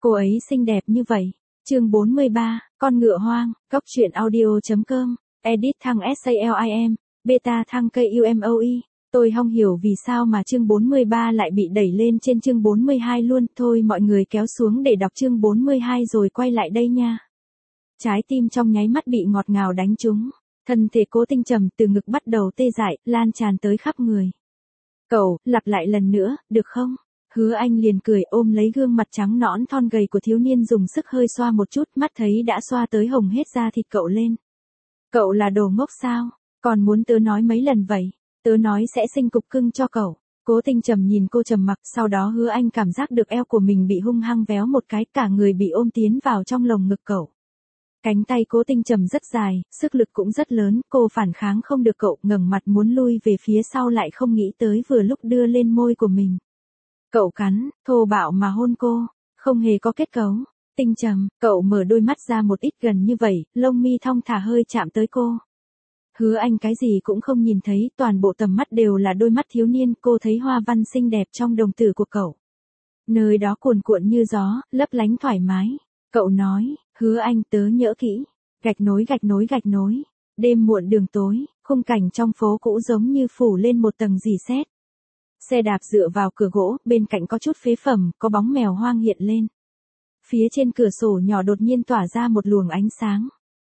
Cô ấy xinh đẹp như vậy. Chương 43, con ngựa hoang, Cóc truyện audio.com, edit thăng SALIM, beta thăng KUMOE. Tôi không hiểu vì sao mà chương 43 lại bị đẩy lên trên chương 42 luôn. Thôi mọi người kéo xuống để đọc chương 42 rồi quay lại đây nha. Trái tim trong nháy mắt bị ngọt ngào đánh trúng. Thân thể Cố Tinh Trầm từ ngực bắt đầu tê dại, lan tràn tới khắp người. Cậu, lặp lại lần nữa, được không? Hứa Anh liền cười ôm lấy gương mặt trắng nõn thon gầy của thiếu niên dùng sức hơi xoa một chút, mắt thấy đã xoa tới hồng hết da thịt cậu lên. Cậu là đồ ngốc sao? Còn muốn tớ nói mấy lần vậy? Tớ nói sẽ sinh cục cưng cho cậu. Cố Tinh Trầm nhìn cô trầm mặc, sau đó Hứa Anh cảm giác được eo của mình bị hung hăng véo một cái, cả người bị ôm tiến vào trong lồng ngực cậu. Cánh tay Cố Tinh Trầm rất dài, sức lực cũng rất lớn, cô phản kháng không được cậu ngẩng mặt muốn lui về phía sau lại không nghĩ tới vừa lúc đưa lên môi của mình. Cậu cắn, thô bạo mà hôn cô, không hề có kết cấu. Tinh Trầm, cậu mở đôi mắt ra một ít gần như vậy, lông mi thong thả hơi chạm tới cô. Hứa Anh cái gì cũng không nhìn thấy, toàn bộ tầm mắt đều là đôi mắt thiếu niên, cô thấy hoa văn xinh đẹp trong đồng tử của cậu. Nơi đó cuồn cuộn như gió, lấp lánh thoải mái. Cậu nói, Hứa Anh tớ nhớ kỹ. Gạch nối gạch nối gạch nối. Đêm muộn đường tối, khung cảnh trong phố cũ giống như phủ lên một tầng rỉ sét. Xe đạp dựa vào cửa gỗ, bên cạnh có chút phế phẩm, có bóng mèo hoang hiện lên. Phía trên cửa sổ nhỏ đột nhiên tỏa ra một luồng ánh sáng.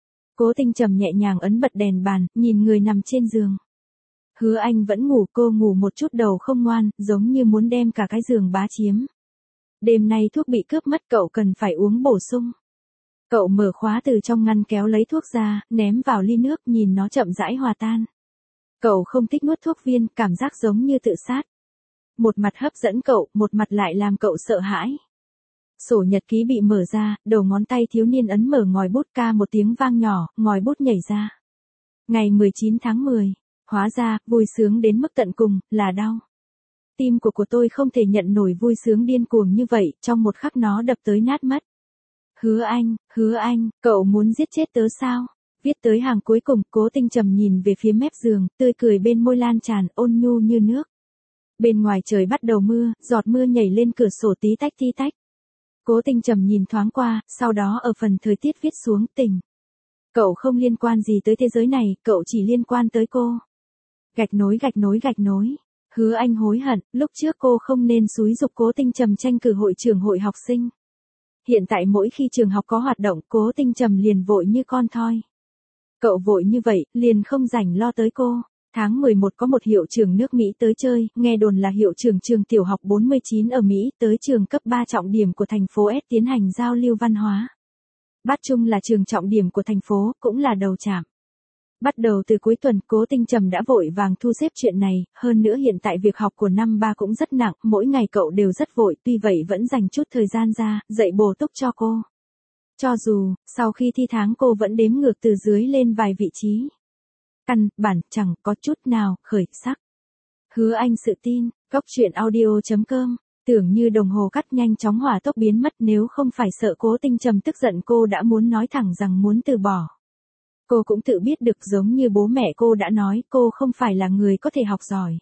Cố Tinh Trầm nhẹ nhàng ấn bật đèn bàn, nhìn người nằm trên giường. Hứa Anh vẫn ngủ, cô ngủ một chút đầu không ngoan, giống như muốn đem cả cái giường bá chiếm. Đêm nay thuốc bị cướp mất, cậu cần phải uống bổ sung. Cậu mở khóa từ trong ngăn kéo lấy thuốc ra, ném vào ly nước, nhìn nó chậm rãi hòa tan. Cậu không thích nuốt thuốc viên, cảm giác giống như tự sát. Một mặt hấp dẫn cậu, một mặt lại làm cậu sợ hãi. Sổ nhật ký bị mở ra, đầu ngón tay thiếu niên ấn mở ngòi bút, ca một tiếng vang nhỏ, ngòi bút nhảy ra. Ngày 19 tháng 10, hóa ra, vui sướng đến mức tận cùng, là đau. Tim của tôi không thể nhận nổi vui sướng điên cuồng như vậy, trong một khắc nó đập tới nát mất. Hứa Anh, cậu muốn giết chết tớ sao? Viết tới hàng cuối cùng, Cố Tinh Trầm nhìn về phía mép giường, tươi cười bên môi lan tràn, ôn nhu như nước. Bên ngoài trời bắt đầu mưa, giọt mưa nhảy lên cửa sổ tí tách tí tách. Cố Tinh Trầm nhìn thoáng qua, sau đó ở phần thời tiết viết xuống tình. Cậu không liên quan gì tới thế giới này, cậu chỉ liên quan tới cô. Gạch nối gạch nối gạch nối. Hứa Anh hối hận, lúc trước cô không nên xúi giục Cố Tinh Trầm tranh cử hội trưởng hội học sinh. Hiện tại mỗi khi trường học có hoạt động, Cố Tinh Trầm liền vội như con thoi. Cậu vội như vậy, liền không rảnh lo tới cô. Tháng 11 có một hiệu trưởng nước Mỹ tới chơi, nghe đồn là hiệu trưởng trường tiểu học 49 ở Mỹ, tới trường cấp 3 trọng điểm của thành phố S tiến hành giao lưu văn hóa. Bát Trung là trường trọng điểm của thành phố, cũng là đầu trạm. Bắt đầu từ cuối tuần, Cố Tinh Trầm đã vội vàng thu xếp chuyện này, hơn nữa hiện tại việc học của năm 3 cũng rất nặng, mỗi ngày cậu đều rất vội, tuy vậy vẫn dành chút thời gian ra, dạy bổ túc cho cô. Cho dù, sau khi thi tháng cô vẫn đếm ngược từ dưới lên vài vị trí. Căn bản chẳng có chút nào khởi sắc. Hứa Anh sự tin, Cóc truyện audio.com, tưởng như đồng hồ cắt nhanh chóng hỏa tốc biến mất, nếu không phải sợ Cố Tinh Trầm tức giận cô đã muốn nói thẳng rằng muốn từ bỏ. Cô cũng tự biết được, giống như bố mẹ cô đã nói, cô không phải là người có thể học giỏi.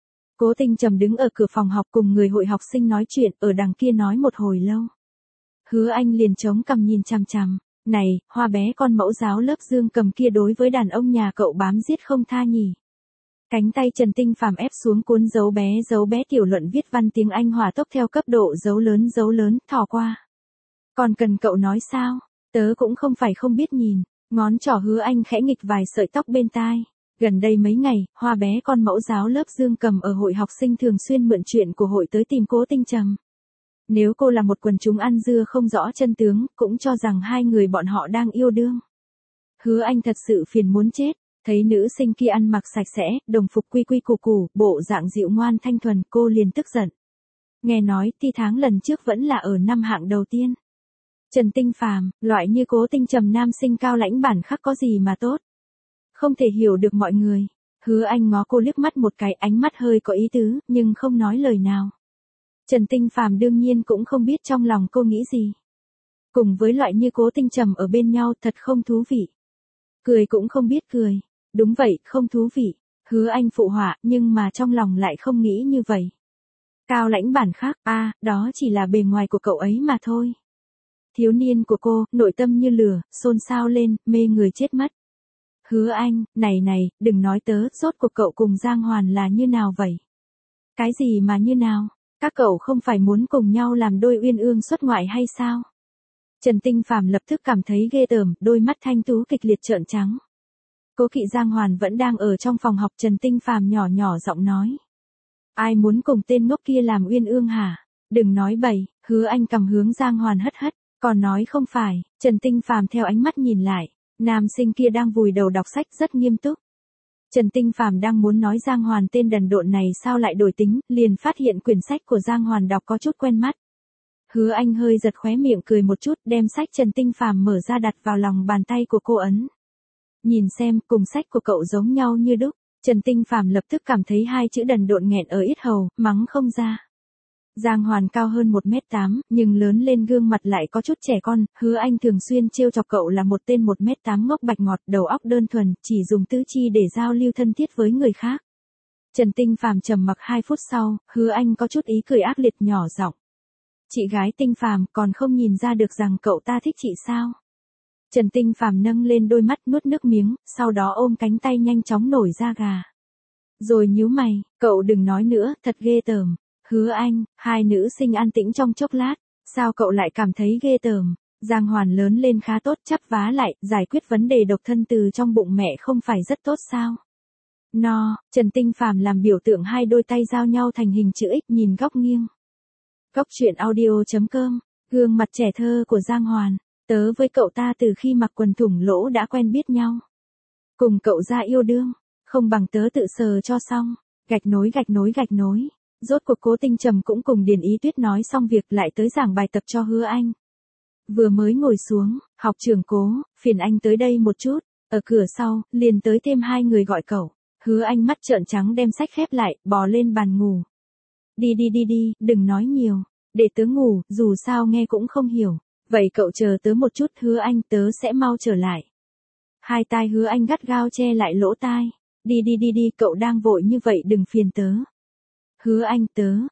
Cố Tinh Trầm đứng ở cửa phòng học cùng người hội học sinh nói chuyện, ở đằng kia nói một hồi lâu. Hứa Anh liền chống cằm nhìn chằm chằm. Này, hoa bé con mẫu giáo lớp Dương Cầm kia đối với đàn ông nhà cậu bám giết không tha nhỉ. Cánh tay Trần Tinh Phàm ép xuống cuốn dấu bé tiểu luận viết văn tiếng Anh hỏa tốc theo cấp độ dấu lớn, thò qua. Còn cần cậu nói sao? Tớ cũng không phải không biết nhìn. Ngón trỏ Hứa Anh khẽ nghịch vài sợi tóc bên tai. Gần đây mấy ngày, hoa bé con mẫu giáo lớp Dương Cầm ở hội học sinh thường xuyên mượn chuyện của hội tới tìm Cố Tinh Trầm. Nếu cô là một quần chúng ăn dưa không rõ chân tướng, cũng cho rằng hai người bọn họ đang yêu đương. Hứa Anh thật sự phiền muốn chết, thấy nữ sinh kia ăn mặc sạch sẽ, đồng phục quy quy củ củ, bộ dạng dịu ngoan thanh thuần, cô liền tức giận. Nghe nói, thi tháng lần trước vẫn là ở năm hạng đầu tiên. Trần Tinh Phàm, loại như Cố Tinh Trầm nam sinh cao lãnh bản khắc có gì mà tốt. Không thể hiểu được mọi người. Hứa Anh ngó cô liếc mắt một cái, ánh mắt hơi có ý tứ, nhưng không nói lời nào. Trần Tinh Phàm đương nhiên cũng không biết trong lòng cô nghĩ gì. Cùng với loại như Cố Tinh Trầm ở bên nhau thật không thú vị. Cười cũng không biết cười. Đúng vậy, không thú vị. Hứa Anh phụ họa, nhưng mà trong lòng lại không nghĩ như vậy. Cao lãnh bản khác, đó chỉ là bề ngoài của cậu ấy mà thôi. Thiếu niên của cô, nội tâm như lửa, xôn xao lên, mê người chết mất. Hứa Anh, này, đừng nói tớ, rốt cuộc cậu cùng Giang Hoàn là như nào vậy? Cái gì mà như nào? Các cậu không phải muốn cùng nhau làm đôi uyên ương xuất ngoại hay sao? Trần Tinh Phàm lập tức cảm thấy ghê tởm, đôi mắt thanh tú kịch liệt trợn trắng. Cố Kỵ Giang Hoàn vẫn đang ở trong phòng học, Trần Tinh Phàm nhỏ nhỏ giọng nói. Ai muốn cùng tên ngốc kia làm uyên ương hả? Đừng nói bậy, Hứa Anh cầm hướng Giang Hoàn hất, còn nói không phải. Trần Tinh Phàm theo ánh mắt nhìn lại, nam sinh kia đang vùi đầu đọc sách rất nghiêm túc. Trần Tinh Phàm đang muốn nói Giang Hoàn tên đần độn này sao lại đổi tính, liền phát hiện quyển sách của Giang Hoàn đọc có chút quen mắt. Hứa Anh hơi giật khóe miệng cười một chút, đem sách Trần Tinh Phàm mở ra đặt vào lòng bàn tay của cô ấn. Nhìn xem, cùng sách của cậu giống nhau như đúc. Trần Tinh Phàm lập tức cảm thấy hai chữ đần độn nghẹn ở yết hầu, mắng không ra. Giang Hoàn cao hơn 1m8, nhưng lớn lên gương mặt lại có chút trẻ con. Hứa Anh thường xuyên trêu chọc cậu là một tên 1m8 ngốc bạch ngọt, đầu óc đơn thuần, chỉ dùng tứ chi để giao lưu thân thiết với người khác. Trần Tinh Phàm trầm mặc 2 phút sau, Hứa Anh có chút ý cười ác liệt nhỏ giọng. Chị gái Tinh Phàm, còn không nhìn ra được rằng cậu ta thích chị sao? Trần Tinh Phàm nâng lên đôi mắt nuốt nước miếng, sau đó ôm cánh tay nhanh chóng nổi da gà. Rồi nhíu mày, cậu đừng nói nữa, thật ghê tởm. Hứa Anh, hai nữ sinh an tĩnh trong chốc lát, sao cậu lại cảm thấy ghê tởm? Giang Hoàn lớn lên khá tốt, chắp vá lại, giải quyết vấn đề độc thân từ trong bụng mẹ không phải rất tốt sao? Trần Tinh Phàm làm biểu tượng hai đôi tay giao nhau thành hình chữ X, nhìn góc nghiêng. Góc truyện audio.com, gương mặt trẻ thơ của Giang Hoàn. Tớ với cậu ta từ khi mặc quần thủng lỗ đã quen biết nhau. Cùng cậu ra yêu đương, không bằng tớ tự sờ cho xong. Gạch nối. Rốt cuộc Cố Tinh Trầm cũng cùng Điền Ý Tuyết nói xong việc lại tới giảng bài tập cho Hứa Anh. Vừa mới ngồi xuống, học trưởng Cố, phiền anh tới đây một chút. Ở cửa sau, liền tới thêm hai người gọi cậu. Hứa Anh mắt trợn trắng đem sách khép lại, bò lên bàn ngủ. Đi, đừng nói nhiều. Để tớ ngủ, dù sao nghe cũng không hiểu. Vậy cậu chờ tớ một chút, Hứa Anh, tớ sẽ mau trở lại. Hai tai Hứa Anh gắt gao che lại lỗ tai. Đi, cậu đang vội như vậy đừng phiền tớ. Hứa Anh,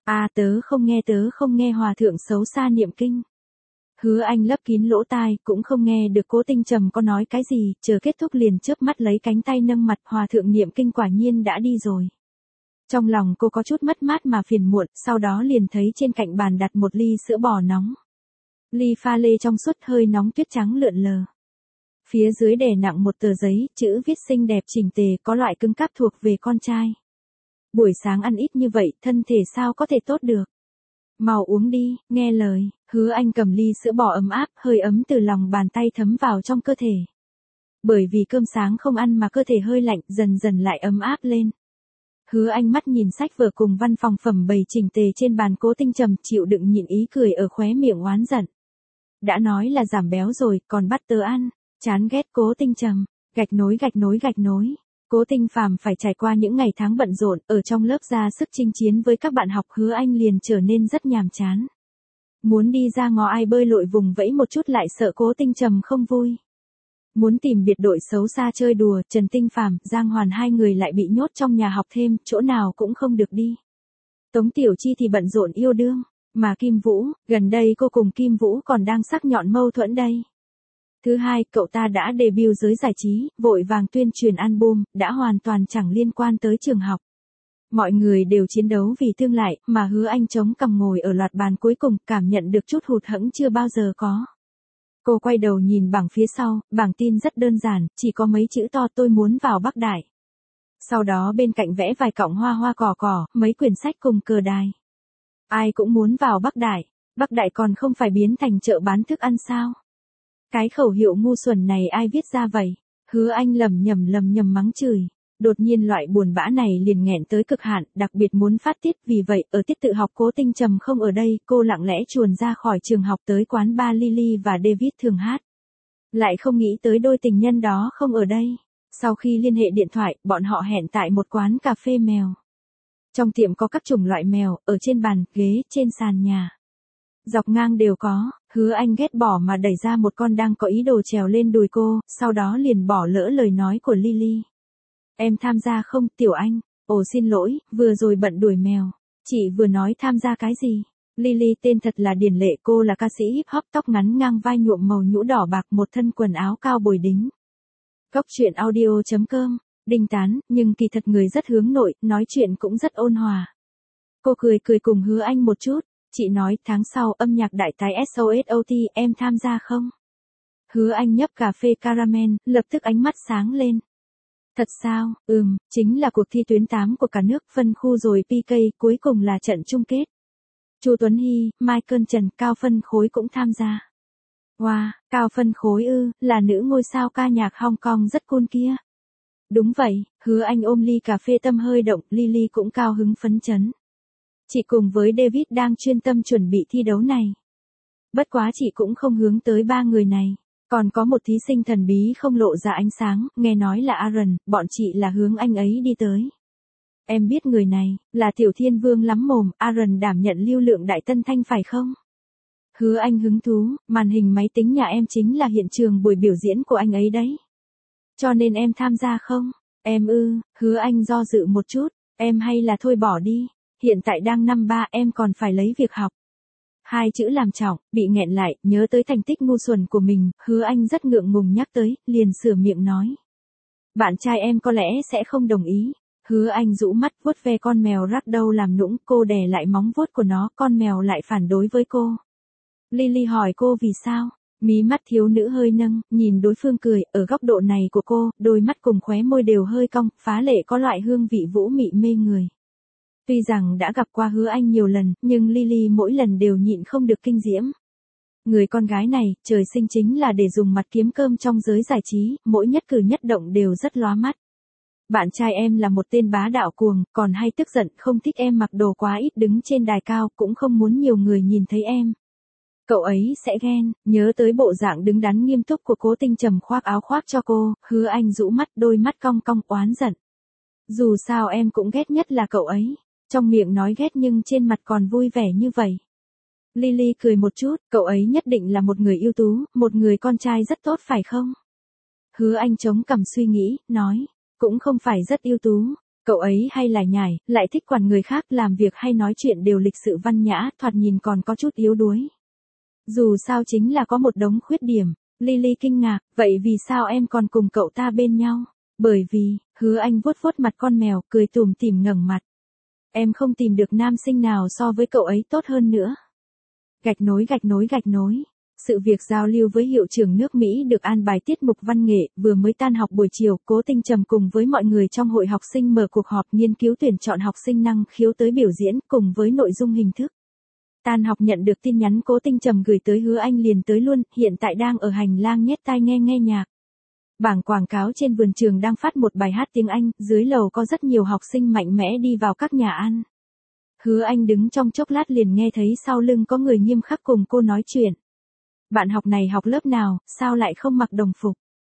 tớ không nghe hòa thượng xấu xa niệm kinh. Hứa Anh lấp kín lỗ tai, cũng không nghe được Cố Tinh Trầm có nói cái gì, chờ kết thúc liền chớp mắt lấy cánh tay nâng mặt, hòa thượng niệm kinh quả nhiên đã đi rồi. Trong lòng cô có chút mất mát mà phiền muộn, sau đó liền thấy trên cạnh bàn đặt một ly sữa bò nóng. Ly pha lê trong suốt hơi nóng tuyết trắng lượn lờ. Phía dưới đè nặng một tờ giấy, chữ viết xinh đẹp chỉnh tề, có loại cứng cáp thuộc về con trai. Buổi sáng ăn ít như vậy, thân thể sao có thể tốt được. Mau uống đi, nghe lời. Hứa Anh cầm ly sữa bò ấm áp, hơi ấm từ lòng bàn tay thấm vào trong cơ thể. Bởi vì cơm sáng không ăn mà cơ thể hơi lạnh, dần dần lại ấm áp lên. Hứa Anh mắt nhìn sách vở cùng văn phòng phẩm bày chỉnh tề trên bàn. Cố Tinh Trầm chịu đựng nhịn ý cười ở khóe miệng oán giận. Đã nói là giảm béo rồi, còn bắt tớ ăn. Chán ghét Cố Tinh Trầm. Gạch nối. Cố Tinh Phàm phải trải qua những ngày tháng bận rộn, ở trong lớp ra sức chinh chiến với các bạn học. Hứa Anh liền trở nên rất nhàm chán. Muốn đi ra ngõ ai bơi lội vùng vẫy một chút lại sợ Cố Tinh Trầm không vui. Muốn tìm biệt đội xấu xa chơi đùa, Trần Tinh Phàm, Giang Hoàn hai người lại bị nhốt trong nhà học thêm, chỗ nào cũng không được đi. Tống Tiểu Chi thì bận rộn yêu đương, mà Kim Vũ, gần đây cô cùng Kim Vũ còn đang sắc nhọn mâu thuẫn đây. Thứ hai, cậu ta đã debut giới giải trí, vội vàng tuyên truyền album, đã hoàn toàn chẳng liên quan tới trường học. Mọi người đều chiến đấu vì tương lai, mà Hứa Anh chống cằm ngồi ở loạt bàn cuối cùng, cảm nhận được chút hụt hẫng chưa bao giờ có. Cô quay đầu nhìn bảng phía sau, bảng tin rất đơn giản, chỉ có mấy chữ to tôi muốn vào Bắc Đại. Sau đó bên cạnh vẽ vài cọng hoa cỏ, mấy quyển sách cùng cờ đài. Ai cũng muốn vào Bắc Đại, Bắc Đại còn không phải biến thành chợ bán thức ăn sao? Cái khẩu hiệu ngu xuẩn này ai viết ra vậy? Hứa Anh lầm nhầm mắng chửi. Đột nhiên loại buồn bã này liền nghẹn tới cực hạn, đặc biệt muốn phát tiết, vì vậy ở tiết tự học Cố Tinh Trầm không ở đây, cô lặng lẽ chuồn ra khỏi trường học tới quán bar Lily và David thường hát. Lại không nghĩ tới đôi tình nhân đó không ở đây. Sau khi liên hệ điện thoại, bọn họ hẹn tại một quán cà phê mèo. Trong tiệm có các chủng loại mèo, ở trên bàn, ghế, trên sàn nhà. Dọc ngang đều có. Hứa Anh ghét bỏ mà đẩy ra một con đang có ý đồ trèo lên đùi cô, sau đó liền bỏ lỡ lời nói của Lily. Em tham gia không, Tiểu Anh? Ồ xin lỗi, vừa rồi bận đuổi mèo. Chị vừa nói tham gia cái gì? Lily tên thật là Điền Lệ, cô là ca sĩ hip hop tóc ngắn ngang vai nhuộm màu nhũ đỏ bạc, một thân quần áo cao bồi đính. Góc truyện audio.com, đình tán, nhưng kỳ thật người rất hướng nội, nói chuyện cũng rất ôn hòa. Cô cười cùng Hứa Anh một chút, chị nói tháng sau âm nhạc đại tái SOSOT em tham gia không? Hứa Anh nhấp cà phê caramel, lập tức ánh mắt sáng lên. Thật sao, chính là cuộc thi tuyến 8 của cả nước, phân khu rồi PK, cuối cùng là trận chung kết. Chu Tuấn Hy, Michael Trần, cao phân khối cũng tham gia. Wow, cao phân khối là nữ ngôi sao ca nhạc Hong Kong rất cool kia. Đúng vậy, Hứa Anh ôm ly cà phê tâm hơi động, Lily cũng cao hứng phấn chấn. Chị cùng với David đang chuyên tâm chuẩn bị thi đấu này. Bất quá chị cũng không hướng tới ba người này. Còn có một thí sinh thần bí không lộ ra ánh sáng, nghe nói là Aaron, bọn chị là hướng anh ấy đi tới. Em biết người này, là Tiểu Thiên Vương lắm mồm, Aaron đảm nhận lưu lượng Đại Tân Thanh phải không? Hứa Anh hứng thú, màn hình máy tính nhà em chính là hiện trường buổi biểu diễn của anh ấy đấy. Cho nên em tham gia không? Em Hứa Anh do dự một chút, em hay là thôi bỏ đi, hiện tại đang năm 3 em còn phải lấy việc học. Hai chữ làm trọng, bị nghẹn lại, nhớ tới thành tích ngu xuẩn của mình, Hứa Anh rất ngượng ngùng nhắc tới, liền sửa miệng nói. Bạn trai em có lẽ sẽ không đồng ý. Hứa Anh rũ mắt vuốt ve con mèo ragdoll làm nũng, cô đè lại móng vuốt của nó, con mèo lại phản đối với cô. Lily hỏi cô vì sao, mí mắt thiếu nữ hơi nâng, nhìn đối phương cười, ở góc độ này của cô, đôi mắt cùng khóe môi đều hơi cong, phá lệ có loại hương vị vũ mị mê người. Tuy rằng đã gặp qua Hứa Anh nhiều lần, nhưng Lily mỗi lần đều nhịn không được kinh diễm. Người con gái này, trời sinh chính là để dùng mặt kiếm cơm trong giới giải trí, mỗi nhất cử nhất động đều rất lóa mắt. Bạn trai em là một tên bá đạo cuồng, còn hay tức giận, không thích em mặc đồ quá ít đứng trên đài cao, cũng không muốn nhiều người nhìn thấy em. Cậu ấy sẽ ghen, nhớ tới bộ dạng đứng đắn nghiêm túc của Cố Tinh Trầm khoác áo khoác cho cô, Hứa Anh rũ mắt, đôi mắt cong cong oán giận. Dù sao em cũng ghét nhất là cậu ấy. Trong miệng nói ghét nhưng trên mặt còn vui vẻ như vậy. Lily cười một chút, cậu ấy nhất định là một người ưu tú, một người con trai rất tốt phải không? Hứa Anh chống cằm suy nghĩ, nói, cũng không phải rất ưu tú, cậu ấy hay lải nhải, lại thích quản người khác, làm việc hay nói chuyện đều lịch sự văn nhã, thoạt nhìn còn có chút yếu đuối. Dù sao chính là có một đống khuyết điểm. Lily kinh ngạc, vậy vì sao em còn cùng cậu ta bên nhau? Bởi vì, Hứa Anh vuốt vuốt mặt con mèo, cười tủm tỉm ngẩng mặt. Em không tìm được nam sinh nào so với cậu ấy tốt hơn nữa. Gạch nối. Sự việc giao lưu với hiệu trưởng nước Mỹ được an bài tiết mục văn nghệ, vừa mới tan học buổi chiều, Cố Tinh Trầm cùng với mọi người trong hội học sinh mở cuộc họp nghiên cứu tuyển chọn học sinh năng khiếu tới biểu diễn, cùng với nội dung hình thức. Tan học nhận được tin nhắn Cố Tinh Trầm gửi tới, Hứa Anh liền tới luôn, hiện tại đang ở hành lang nhét tai nghe nhạc. Bảng quảng cáo trên vườn trường đang phát một bài hát tiếng Anh, dưới lầu có rất nhiều học sinh mạnh mẽ đi vào các nhà ăn. Hứa Anh đứng trong chốc lát liền nghe thấy sau lưng có người nghiêm khắc cùng cô nói chuyện. Bạn học này học lớp nào, sao lại không mặc đồng phục?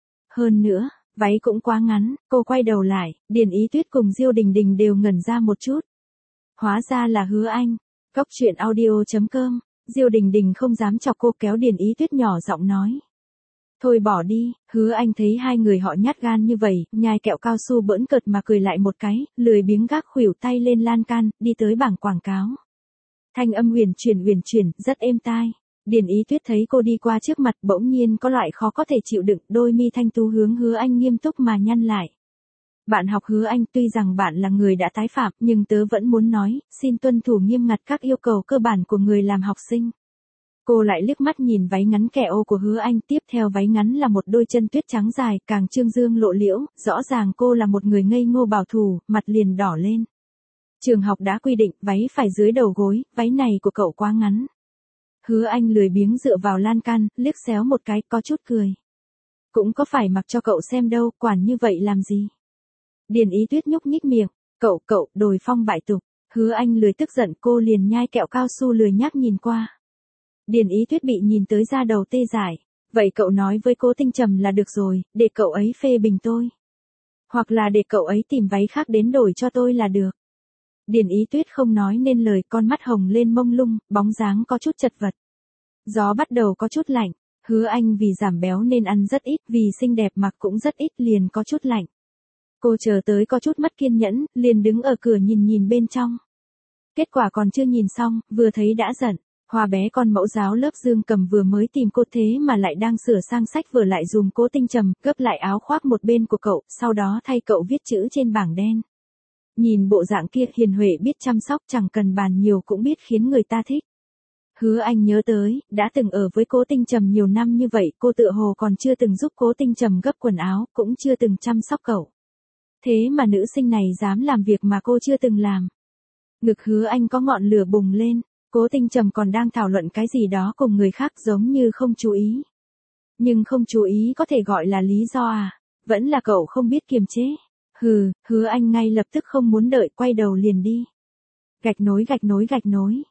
Hơn nữa, váy cũng quá ngắn, cô quay đầu lại, Điền Ý Tuyết cùng Diêu Đình Đình đều ngẩn ra một chút. Hóa ra là Hứa Anh. Góc truyện audio.com, Diêu Đình Đình không dám chọc cô, kéo Điền Ý Tuyết nhỏ giọng nói. Thôi bỏ đi, Hứa Anh thấy hai người họ nhát gan như vậy, nhai kẹo cao su bỡn cợt mà cười lại một cái, lười biếng gác khuỷu tay lên lan can, đi tới bảng quảng cáo. Thanh âm huyền chuyển, rất êm tai. Điền Ý Tuyết thấy cô đi qua trước mặt, bỗng nhiên có loại khó có thể chịu đựng, đôi mi thanh tú hướng Hứa Anh nghiêm túc mà nhăn lại. Bạn học Hứa Anh, tuy rằng bạn là người đã tái phạm, nhưng tớ vẫn muốn nói, xin tuân thủ nghiêm ngặt các yêu cầu cơ bản của người làm học sinh. Cô lại liếc mắt nhìn váy ngắn kẹo của Hứa Anh, tiếp theo váy ngắn là một đôi chân tuyết trắng dài, càng trương dương lộ liễu, rõ ràng cô là một người ngây ngô bảo thủ, mặt liền đỏ lên. Trường học đã quy định, váy phải dưới đầu gối, váy này của cậu quá ngắn. Hứa Anh lười biếng dựa vào lan can, liếc xéo một cái, có chút cười. Cũng có phải mặc cho cậu xem đâu, quản như vậy làm gì? Điền Ý Tuyết nhúc nhích miệng, cậu, đồi phong bại tục. Hứa Anh lười tức giận, cô liền nhai kẹo cao su lười nhác nhìn qua. Điền Ý Tuyết bị nhìn tới da đầu tê dại. Vậy cậu nói với Cố Tinh Trầm là được rồi, để cậu ấy phê bình tôi. Hoặc là để cậu ấy tìm váy khác đến đổi cho tôi là được. Điền Ý Tuyết không nói nên lời, con mắt hồng lên mông lung, bóng dáng có chút chật vật. Gió bắt đầu có chút lạnh, Hứa Anh vì giảm béo nên ăn rất ít, vì xinh đẹp mặc cũng rất ít, liền có chút lạnh. Cô chờ tới có chút mất kiên nhẫn, liền đứng ở cửa nhìn bên trong. Kết quả còn chưa nhìn xong, vừa thấy đã giận. Hoa bé con mẫu giáo lớp Dương Cầm vừa mới tìm cô thế mà lại đang sửa sang sách vở lại dùm Cố Tinh Trầm, gấp lại áo khoác một bên của cậu, sau đó thay cậu viết chữ trên bảng đen. Nhìn bộ dạng kia, hiền huệ biết chăm sóc, chẳng cần bàn nhiều cũng biết khiến người ta thích. Hứa Anh nhớ tới, đã từng ở với Cố Tinh Trầm nhiều năm như vậy, cô tựa hồ còn chưa từng giúp Cố Tinh Trầm gấp quần áo, cũng chưa từng chăm sóc cậu. Thế mà nữ sinh này dám làm việc mà cô chưa từng làm. Ngực Hứa Anh có ngọn lửa bùng lên, Cố Tinh Trầm còn đang thảo luận cái gì đó cùng người khác giống như không chú ý. Nhưng không chú ý có thể gọi là lý do à? Vẫn là cậu không biết kiềm chế. Hứa Anh ngay lập tức không muốn đợi, quay đầu liền đi. Gạch nối.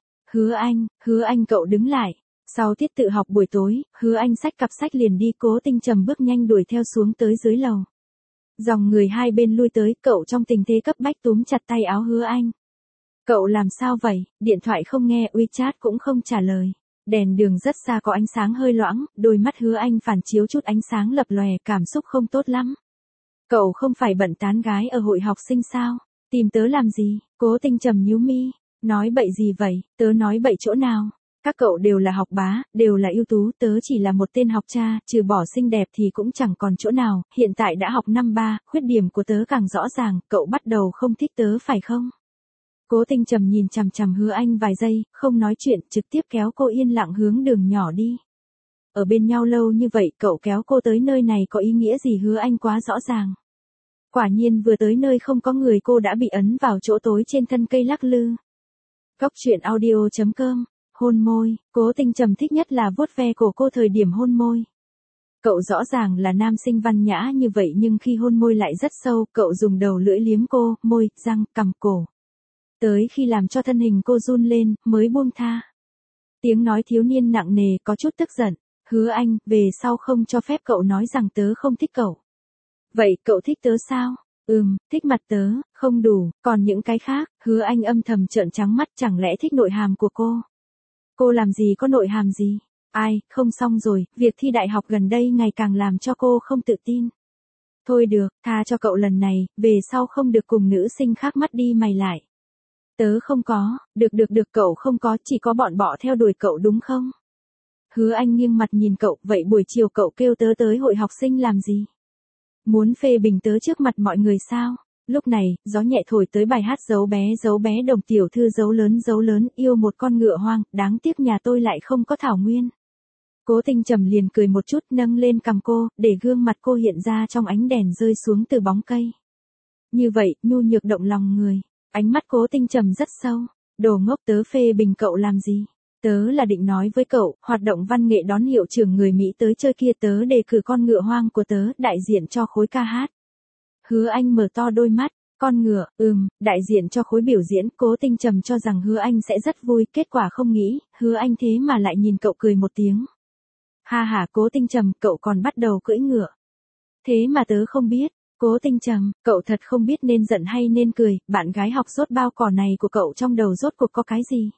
Hứa Anh cậu đứng lại. Sau tiết tự học buổi tối, Hứa Anh xách cặp sách liền đi, Cố Tinh Trầm bước nhanh đuổi theo xuống tới dưới lầu. Dòng người hai bên lui tới, cậu trong tình thế cấp bách túm chặt tay áo Hứa Anh. Cậu làm sao vậy? Điện thoại không nghe, WeChat cũng không trả lời. Đèn đường rất xa có ánh sáng hơi loãng, đôi mắt Hứa Anh phản chiếu chút ánh sáng lập lòe, cảm xúc không tốt lắm. Cậu không phải bận tán gái ở hội học sinh sao? Tìm tớ làm gì? Cố Tinh Trầm nhíu mi. Nói bậy gì vậy? Tớ nói bậy chỗ nào? Các cậu đều là học bá, đều là ưu tú, tớ chỉ là một tên học cha, trừ bỏ xinh đẹp thì cũng chẳng còn chỗ nào, hiện tại đã học năm 3, khuyết điểm của tớ càng rõ ràng, cậu bắt đầu không thích tớ phải không? Cố Tinh Trầm nhìn chằm chằm Hứa Anh vài giây, không nói chuyện, trực tiếp kéo cô yên lặng hướng đường nhỏ đi. Ở bên nhau lâu như vậy, cậu kéo cô tới nơi này có ý nghĩa gì? Hứa Anh quá rõ ràng. Quả nhiên vừa tới nơi không có người, cô đã bị ấn vào chỗ tối trên thân cây lắc lư. Góc truyện audio.com. Hôn môi, Cố Tinh Trầm thích nhất là vuốt ve cổ cô thời điểm hôn môi. Cậu rõ ràng là nam sinh văn nhã như vậy nhưng khi hôn môi lại rất sâu, cậu dùng đầu lưỡi liếm cô, môi, răng, cằm, cổ. Tới khi làm cho thân hình cô run lên, mới buông tha. Tiếng nói thiếu niên nặng nề, có chút tức giận. Hứa Anh, về sau không cho phép cậu nói rằng tớ không thích cậu. Vậy cậu thích tớ sao? Thích mặt tớ, không đủ, còn những cái khác. Hứa Anh âm thầm trợn trắng mắt, chẳng lẽ thích nội hàm của cô? Cô làm gì có nội hàm gì? Ai, không xong rồi, việc thi đại học gần đây ngày càng làm cho cô không tự tin. Thôi được, tha cho cậu lần này, về sau không được cùng nữ sinh khác mắt đi mày lại. Tớ không có, được cậu không có, chỉ có bọn bọ theo đuổi cậu đúng không? Hứa Anh nghiêng mặt nhìn cậu, vậy buổi chiều cậu kêu tớ tới hội học sinh làm gì? Muốn phê bình tớ trước mặt mọi người sao? Lúc này, gió nhẹ thổi tới bài hát dấu bé đồng tiểu thư dấu lớn, yêu một con ngựa hoang, đáng tiếc nhà tôi lại không có thảo nguyên. Cố Tinh Trầm liền cười một chút, nâng lên cằm cô, để gương mặt cô hiện ra trong ánh đèn rơi xuống từ bóng cây. Như vậy, nhu nhược động lòng người. Ánh mắt Cố Tinh Trầm rất sâu. Đồ ngốc, tớ phê bình cậu làm gì? Tớ là định nói với cậu, hoạt động văn nghệ đón hiệu trưởng người Mỹ tới chơi kia, tớ đề cử con ngựa hoang của tớ, đại diện cho khối ca hát. Hứa Anh mở to đôi mắt, con ngựa, đại diện cho khối biểu diễn. Cố Tinh Trầm cho rằng Hứa Anh sẽ rất vui, kết quả không nghĩ, Hứa Anh thế mà lại nhìn cậu cười một tiếng. Ha ha, Cố Tinh Trầm, cậu còn bắt đầu cưỡi ngựa. Thế mà tớ không biết. Cố Tinh Trầm, cậu thật không biết nên giận hay nên cười, bạn gái học rốt bao cỏ này của cậu trong đầu rốt cuộc có cái gì?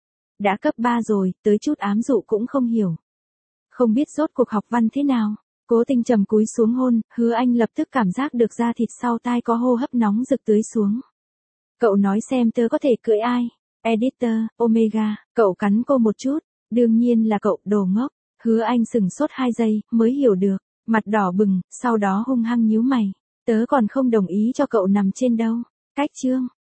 Đã cấp 3 rồi, tới chút ám dụ cũng không hiểu. Không biết rốt cuộc học văn thế nào. Cố Tinh Trầm cúi xuống hôn, Hứa Anh lập tức cảm giác được da thịt sau tai có hô hấp nóng rực tưới xuống. Cậu nói xem tớ có thể cưỡi ai? Editor, Omega, cậu cắn cô một chút. Đương nhiên là cậu, đồ ngốc. Hứa Anh sừng sốt 2 giây, mới hiểu được. Mặt đỏ bừng, sau đó hung hăng nhíu mày. Tớ còn không đồng ý cho cậu nằm trên đâu. Cách chương.